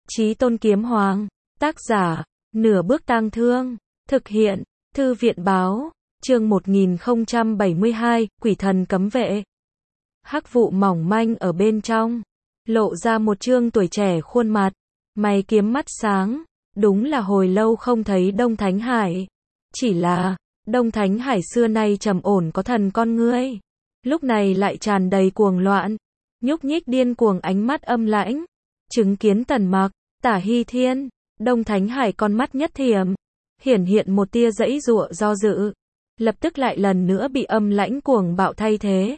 Chí Tôn Kiếm Hoàng, tác giả, Nửa Bước Tang Thương, thực hiện, Thư viện báo, chương 1072, Quỷ Thần Cấm Vệ. Hắc vụ mỏng manh ở bên trong, lộ ra một trương tuổi trẻ khuôn mặt, mày kiếm mắt sáng, đúng là hồi lâu không thấy Đông Thánh Hải. Chỉ là, Đông Thánh Hải xưa nay trầm ổn có thần con ngươi, lúc này lại tràn đầy cuồng loạn, nhúc nhích điên cuồng ánh mắt âm lãnh. Chứng kiến Tần Mặc, Tả Hy Thiên, Đông Thánh Hải con mắt nhất thiểm, hiển hiện một tia giãy giụa do dự, lập tức lại lần nữa bị âm lãnh cuồng bạo thay thế.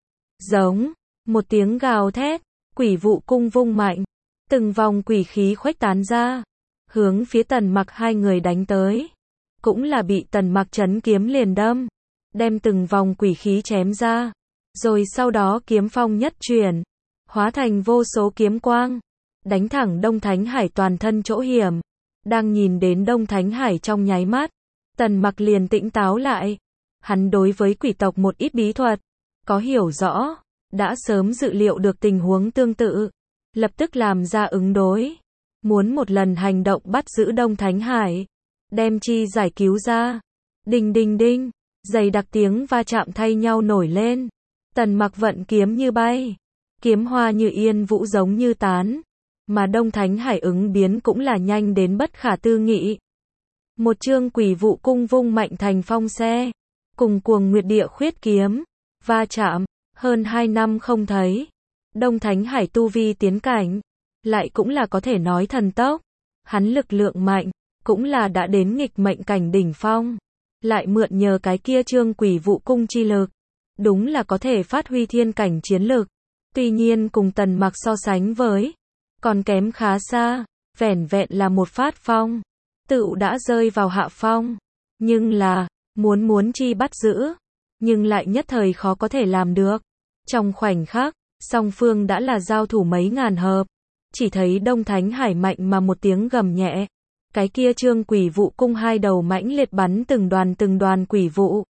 Giống, một tiếng gào thét, quỷ vụ cung vung mạnh, từng vòng quỷ khí khuếch tán ra, hướng phía Tần Mặc hai người đánh tới. Cũng là bị Tần Mặc chấn kiếm liền đâm, đem từng vòng quỷ khí chém ra, rồi sau đó kiếm phong nhất chuyển, hóa thành vô số kiếm quang, đánh thẳng Đông Thánh Hải toàn thân chỗ hiểm. Đang nhìn đến Đông Thánh Hải trong nháy mắt, Tần Mặc liền tỉnh táo lại. Hắn đối với quỷ tộc một ít bí thuật có hiểu rõ, đã sớm dự liệu được tình huống tương tự, lập tức làm ra ứng đối, muốn một lần hành động bắt giữ Đông Thánh Hải, đem chi giải cứu ra. Đinh đinh đinh, dày đặc tiếng va chạm thay nhau nổi lên. Tần Mặc vận kiếm như bay, kiếm hoa như yên vũ giống như tán, mà Đông Thánh Hải ứng biến cũng là nhanh đến bất khả tư nghị. Một chương quỷ vụ cung vung mạnh thành phong xe, cùng cuồng nguyệt địa khuyết kiếm, va chạm, hơn 2 năm không thấy. Đông Thánh Hải tu vi tiến cảnh, lại cũng là có thể nói thần tốc. Hắn lực lượng mạnh, cũng là đã đến nghịch mệnh cảnh đỉnh phong. Lại mượn nhờ cái kia chương quỷ vụ cung chi lực, đúng là có thể phát huy thiên cảnh chiến lực. Tuy nhiên cùng Tần Mặc so sánh với, còn kém khá xa, vẻn vẹn là một phát phong, tựu đã rơi vào hạ phong. Nhưng là, muốn chi bắt giữ, nhưng lại nhất thời khó có thể làm được. Trong khoảnh khắc, song phương đã là giao thủ mấy ngàn hợp, chỉ thấy Đông Thánh Hải mạnh mà một tiếng gầm nhẹ, cái kia chương quỷ vụ cung hai đầu mãnh liệt bắn từng đoàn quỷ vụ,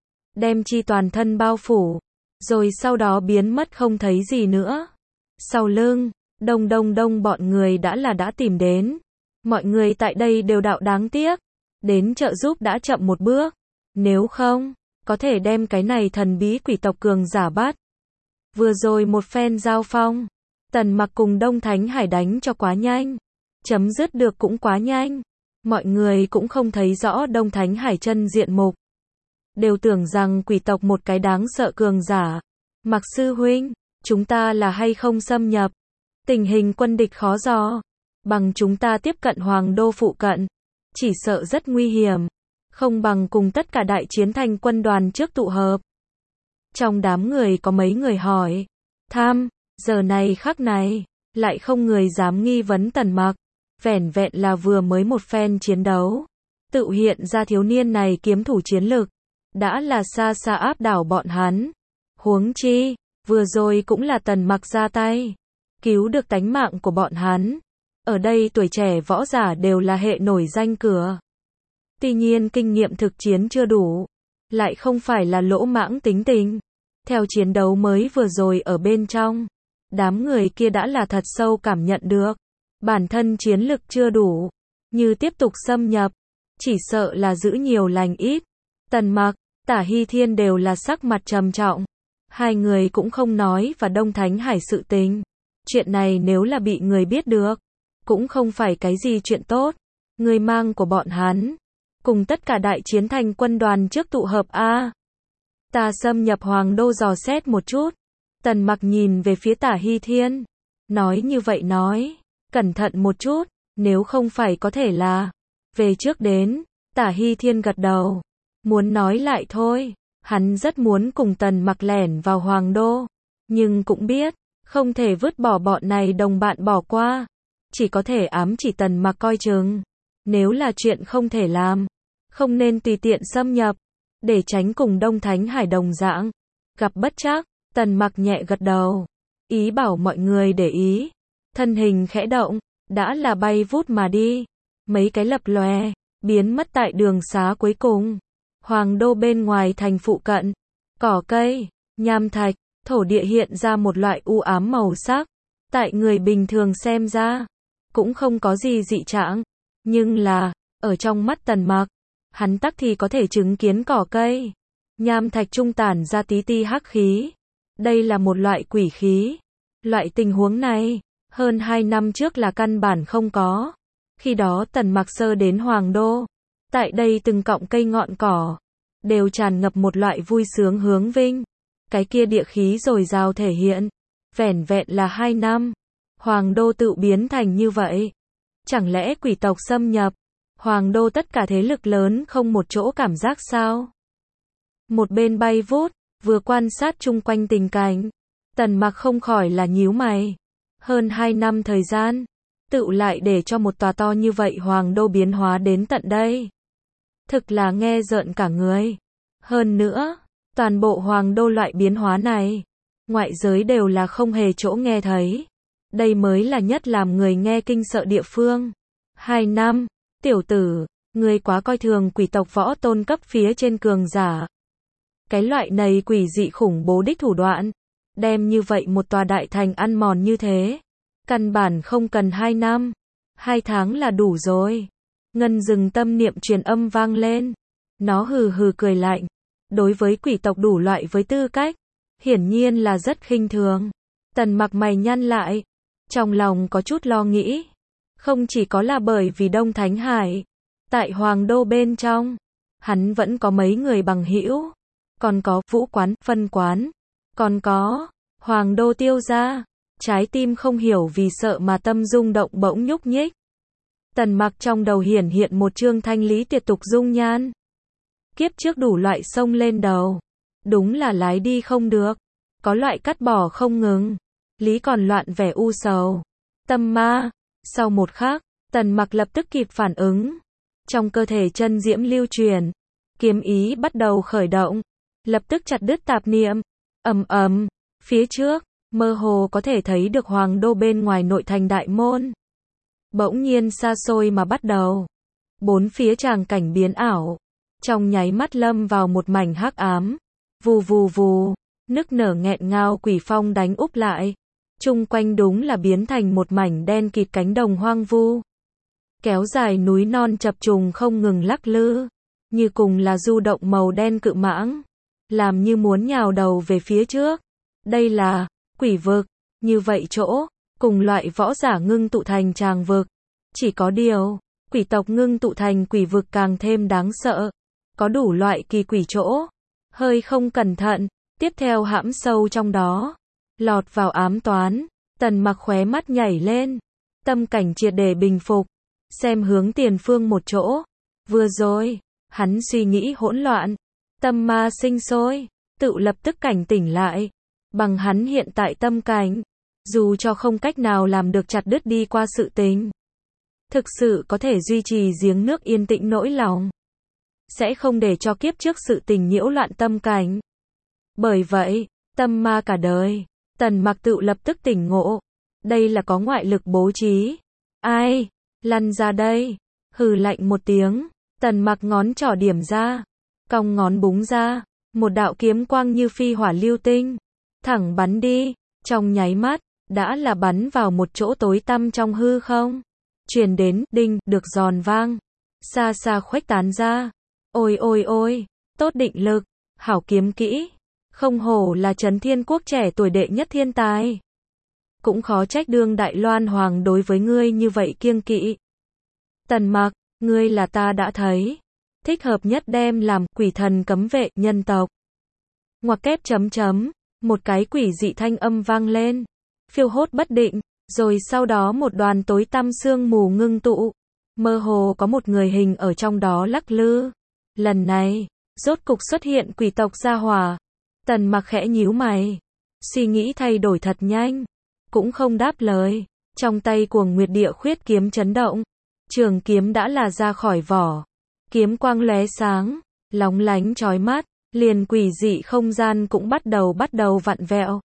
đem chi toàn thân bao phủ, rồi sau đó biến mất không thấy gì nữa. Sau lưng, đông bọn người đã tìm đến. Mọi người tại đây đều đạo đáng tiếc, đến trợ giúp đã chậm một bước, nếu không, có thể đem cái này thần bí quỷ tộc cường giả bắt. Vừa rồi một phen giao phong, Tần Mặc cùng Đông Thánh Hải đánh cho quá nhanh, chấm dứt được cũng quá nhanh. Mọi người cũng không thấy rõ Đông Thánh Hải chân diện mục, đều tưởng rằng quỷ tộc một cái đáng sợ cường giả. Mặc sư huynh, chúng ta là hay không xâm nhập? Tình hình quân địch khó dò, bằng chúng ta tiếp cận Hoàng Đô phụ cận, chỉ sợ rất nguy hiểm, không bằng cùng tất cả đại chiến thành quân đoàn trước tụ hợp. Trong đám người có mấy người hỏi, giờ này khắc này, lại không người dám nghi vấn Tần Mặc, vẻn vẹn là vừa mới một phen chiến đấu, tự hiện ra thiếu niên này kiếm thủ chiến lực, đã là xa xa áp đảo bọn hắn. Huống chi, vừa rồi cũng là Tần Mặc ra tay, cứu được tánh mạng của bọn hắn. Ở đây tuổi trẻ võ giả đều là hệ nổi danh cửa. Tuy nhiên kinh nghiệm thực chiến chưa đủ, lại không phải là lỗ mãng tính tình. Theo chiến đấu mới vừa rồi ở bên trong, đám người kia đã là thật sâu cảm nhận được, bản thân chiến lực chưa đủ, như tiếp tục xâm nhập, chỉ sợ là giữ nhiều lành ít. Tần Mặc, Tả Hy Thiên đều là sắc mặt trầm trọng. Hai người cũng không nói và Đông Thánh Hải sự tình. Chuyện này nếu là bị người biết được, cũng không phải cái gì chuyện tốt. Người mang của bọn hắn, cùng tất cả đại chiến thành quân đoàn trước tụ hợp a. Ta xâm nhập Hoàng Đô dò xét một chút. Tần Mặc nhìn về phía Tả Hy Thiên, nói như vậy nói, cẩn thận một chút, nếu không phải có thể là về trước đến. Tả Hy Thiên gật đầu, muốn nói lại thôi. Hắn rất muốn cùng Tần Mặc lẻn vào Hoàng Đô, nhưng cũng biết, không thể vứt bỏ bọn này đồng bạn bỏ qua. Chỉ có thể ám chỉ Tần Mặc coi chừng. Nếu là chuyện không thể làm, không nên tùy tiện xâm nhập, để tránh cùng Đông Thánh Hải đồng dạng gặp bất trắc. Tần Mặc nhẹ gật đầu, ý bảo mọi người để ý. Thân hình khẽ động, đã là bay vút mà đi. Mấy cái lập lòe, biến mất tại đường xá cuối cùng. Hoàng Đô bên ngoài thành phụ cận, cỏ cây, nham thạch, thổ địa hiện ra một loại u ám màu sắc. Tại người bình thường xem ra, cũng không có gì dị trạng. Nhưng là, ở trong mắt Tần Mặc, hắn tắc thì có thể chứng kiến cỏ cây, nham thạch trung tản ra tí ti hắc khí. Đây là một loại quỷ khí. Loại tình huống này, hơn 2 năm trước là căn bản không có. Khi đó Tần Mặc sơ đến Hoàng Đô. Tại đây từng cọng cây ngọn cỏ, đều tràn ngập một loại vui sướng hướng vinh. Cái kia địa khí dồi dào thể hiện. Vẻn vẹn là 2 năm. Hoàng Đô tự biến thành như vậy. Chẳng lẽ quỷ tộc xâm nhập? Hoàng Đô tất cả thế lực lớn không một chỗ cảm giác sao? Một bên bay vút, vừa quan sát chung quanh tình cảnh. Tần Mặc không khỏi là nhíu mày. Hơn 2 năm thời gian, tự lại để cho một tòa to như vậy Hoàng Đô biến hóa đến tận đây. Thực là nghe rợn cả người. Hơn nữa, toàn bộ Hoàng Đô loại biến hóa này, ngoại giới đều là không hề chỗ nghe thấy. Đây mới là nhất làm người nghe kinh sợ địa phương. 2 năm, tiểu tử, ngươi quá coi thường quỷ tộc võ tôn cấp phía trên cường giả. Cái loại này quỷ dị khủng bố đích thủ đoạn, đem như vậy một tòa đại thành ăn mòn như thế. Căn bản không cần 2 năm, 2 tháng là đủ rồi. Ngân Dừng tâm niệm truyền âm vang lên. Nó hừ hừ cười lạnh. Đối với quỷ tộc đủ loại với tư cách, hiển nhiên là rất khinh thường. Tần Mặc mày nhăn lại, trong lòng có chút lo nghĩ. Không chỉ có là bởi vì Đông Thánh Hải, tại Hoàng Đô bên trong, hắn vẫn có mấy người bằng hữu, còn có Vũ Quán, Phân Quán, còn có Hoàng Đô Tiêu gia. Trái tim không hiểu vì sợ mà tâm rung động bỗng nhúc nhích. Tần Mặc trong đầu hiển hiện một chương thanh lý tiệt tục dung nhan. Kiếp trước đủ loại sông lên đầu. Đúng là lái đi không được. Có loại cắt bỏ không ngừng. Lý còn loạn vẻ u sầu. Tâm ma. Sau một khắc, Tần Mặc lập tức kịp phản ứng. Trong cơ thể chân diễm lưu truyền. Kiếm ý bắt đầu khởi động. Lập tức chặt đứt tạp niệm. Ầm ầm. Phía trước, mơ hồ có thể thấy được Hoàng Đô bên ngoài nội thành đại môn. Bỗng nhiên xa xôi mà bắt đầu. Bốn phía tràng cảnh biến ảo. Trong nháy mắt lâm vào một mảnh hắc ám. Vù vù vù. Nức nở nghẹn ngào quỷ phong đánh úp lại. Chung quanh đúng là biến thành một mảnh đen kịt cánh đồng hoang vu. Kéo dài núi non chập trùng không ngừng lắc lư. Như cùng là du động màu đen cự mãng. Làm như muốn nhào đầu về phía trước. Đây là quỷ vực. Như vậy chỗ, cùng loại võ giả ngưng tụ thành tràng vực. Chỉ có điều, quỷ tộc ngưng tụ thành quỷ vực càng thêm đáng sợ. Có đủ loại kỳ quỷ chỗ. Hơi không cẩn thận, tiếp theo hãm sâu trong đó. Lọt vào ám toán. Tần Mặc khóe mắt nhảy lên. Tâm cảnh triệt để bình phục. Xem hướng tiền phương một chỗ. Vừa rồi, hắn suy nghĩ hỗn loạn. Tâm ma sinh sôi. Tự lập tức cảnh tỉnh lại. Bằng hắn hiện tại tâm cảnh. Dù cho không cách nào làm được chặt đứt đi qua sự tình. Thực sự có thể duy trì giếng nước yên tĩnh nỗi lòng. Sẽ không để cho kiếp trước sự tình nhiễu loạn tâm cảnh. Bởi vậy, tâm ma cả đời. Tần Mặc tự lập tức tỉnh ngộ. Đây là có ngoại lực bố trí. Ai? Lăn ra đây. Hừ lạnh một tiếng. Tần Mặc ngón trỏ điểm ra. Cong ngón búng ra. Một đạo kiếm quang như phi hỏa lưu tinh. Thẳng bắn đi. Trong nháy mắt, đã là bắn vào một chỗ tối tăm trong hư không. Truyền đến, đinh, được giòn vang. Xa xa khuếch tán ra. Ôi ôi ôi, tốt định lực, hảo kiếm kỹ. Không hổ là Trấn Thiên Quốc trẻ tuổi đệ nhất thiên tài. Cũng khó trách đương Đại Loan Hoàng đối với ngươi như vậy kiêng kỵ. Tần Mặc, ngươi là ta đã thấy. Thích hợp nhất đem làm quỷ thần cấm vệ nhân tộc. Ngoặc kép chấm chấm. Một cái quỷ dị thanh âm vang lên. Phiêu hốt bất định. Rồi sau đó một đoàn tối tăm sương mù ngưng tụ. Mơ hồ có một người hình ở trong đó lắc lư. Lần này, rốt cục xuất hiện quỷ tộc gia hỏa. Tần Mặc khẽ nhíu mày. Suy nghĩ thay đổi thật nhanh. Cũng không đáp lời. Trong tay Cuồng Nguyệt Địa Khuyết kiếm chấn động. Trường kiếm đã là ra khỏi vỏ. Kiếm quang lóe sáng. Lóng lánh chói mắt. Liền quỷ dị không gian cũng bắt đầu vặn vẹo.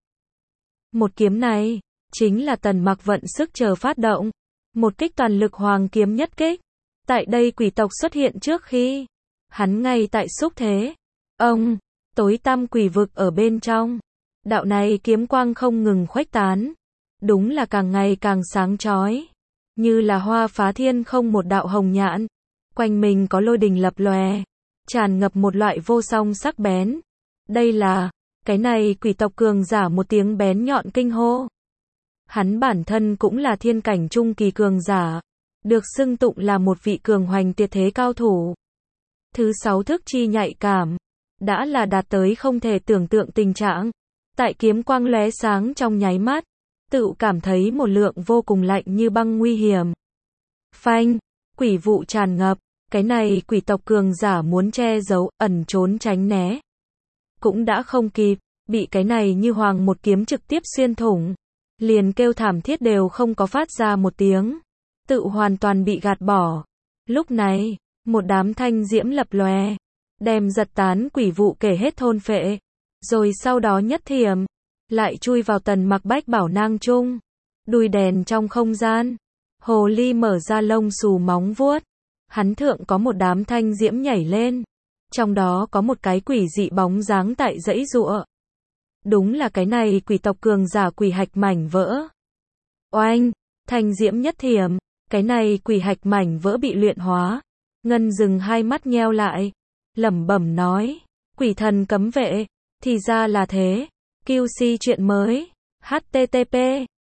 Một kiếm này, chính là Tần Mặc vận sức chờ phát động. Một kích toàn lực hoàng kiếm nhất kích. Tại đây quỷ tộc xuất hiện trước khi. Hắn ngay tại xúc thế. Ông, tối tăm quỷ vực ở bên trong. Đạo này kiếm quang không ngừng khuếch tán. Đúng là càng ngày càng sáng chói. như là hoa phá thiên không một đạo hồng nhạn, quanh mình có lôi đình lập lòe, tràn ngập một loại vô song sắc bén. Đây là, cái này quỷ tộc cường giả một tiếng bén nhọn kinh hô. Hắn bản thân cũng là thiên cảnh trung kỳ cường giả, được xưng tụng là một vị cường hoành tuyệt thế cao thủ. Thứ 6 thức chi nhạy cảm, đã là đạt tới không thể tưởng tượng tình trạng. Tại kiếm quang lóe sáng trong nháy mắt, tự cảm thấy một lượng vô cùng lạnh như băng nguy hiểm. Phanh, quỷ vụ tràn ngập, cái này quỷ tộc cường giả muốn che giấu, ẩn trốn tránh né. Cũng đã không kịp, bị cái này như hoàng một kiếm trực tiếp xuyên thủng. Liền kêu thảm thiết đều không có phát ra một tiếng. Tự hoàn toàn bị gạt bỏ. Lúc này, một đám thanh diễm lập lòe, đem giật tán quỷ vụ kể hết thôn phệ. Rồi sau đó nhất thiểm, lại chui vào Tần Mặc bách bảo nang trung. Đùi đèn trong không gian. Hồ ly mở ra lông xù móng vuốt. Hắn thượng có một đám thanh diễm nhảy lên. Trong đó có một cái quỷ dị bóng dáng tại dãy giụa. Đúng là cái này quỷ tộc cường giả quỷ hạch mảnh vỡ. Oanh, thanh diễm nhất thiểm, cái này quỷ hạch mảnh vỡ bị luyện hóa. Ngân dừng hai mắt nheo lại, lẩm bẩm nói, quỷ thần cấm vệ, thì ra là thế. QC chuyện mới, http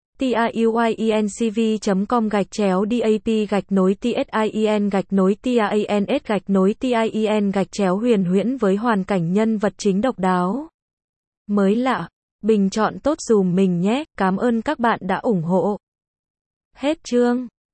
tiuinCV.com/dap-tin-TIEN-TIANS-TIEN huyền với hoàn cảnh nhân vật chính độc đáo. Mới lạ, bình chọn tốt dùm mình nhé, cảm ơn các bạn đã ủng hộ. Hết chương.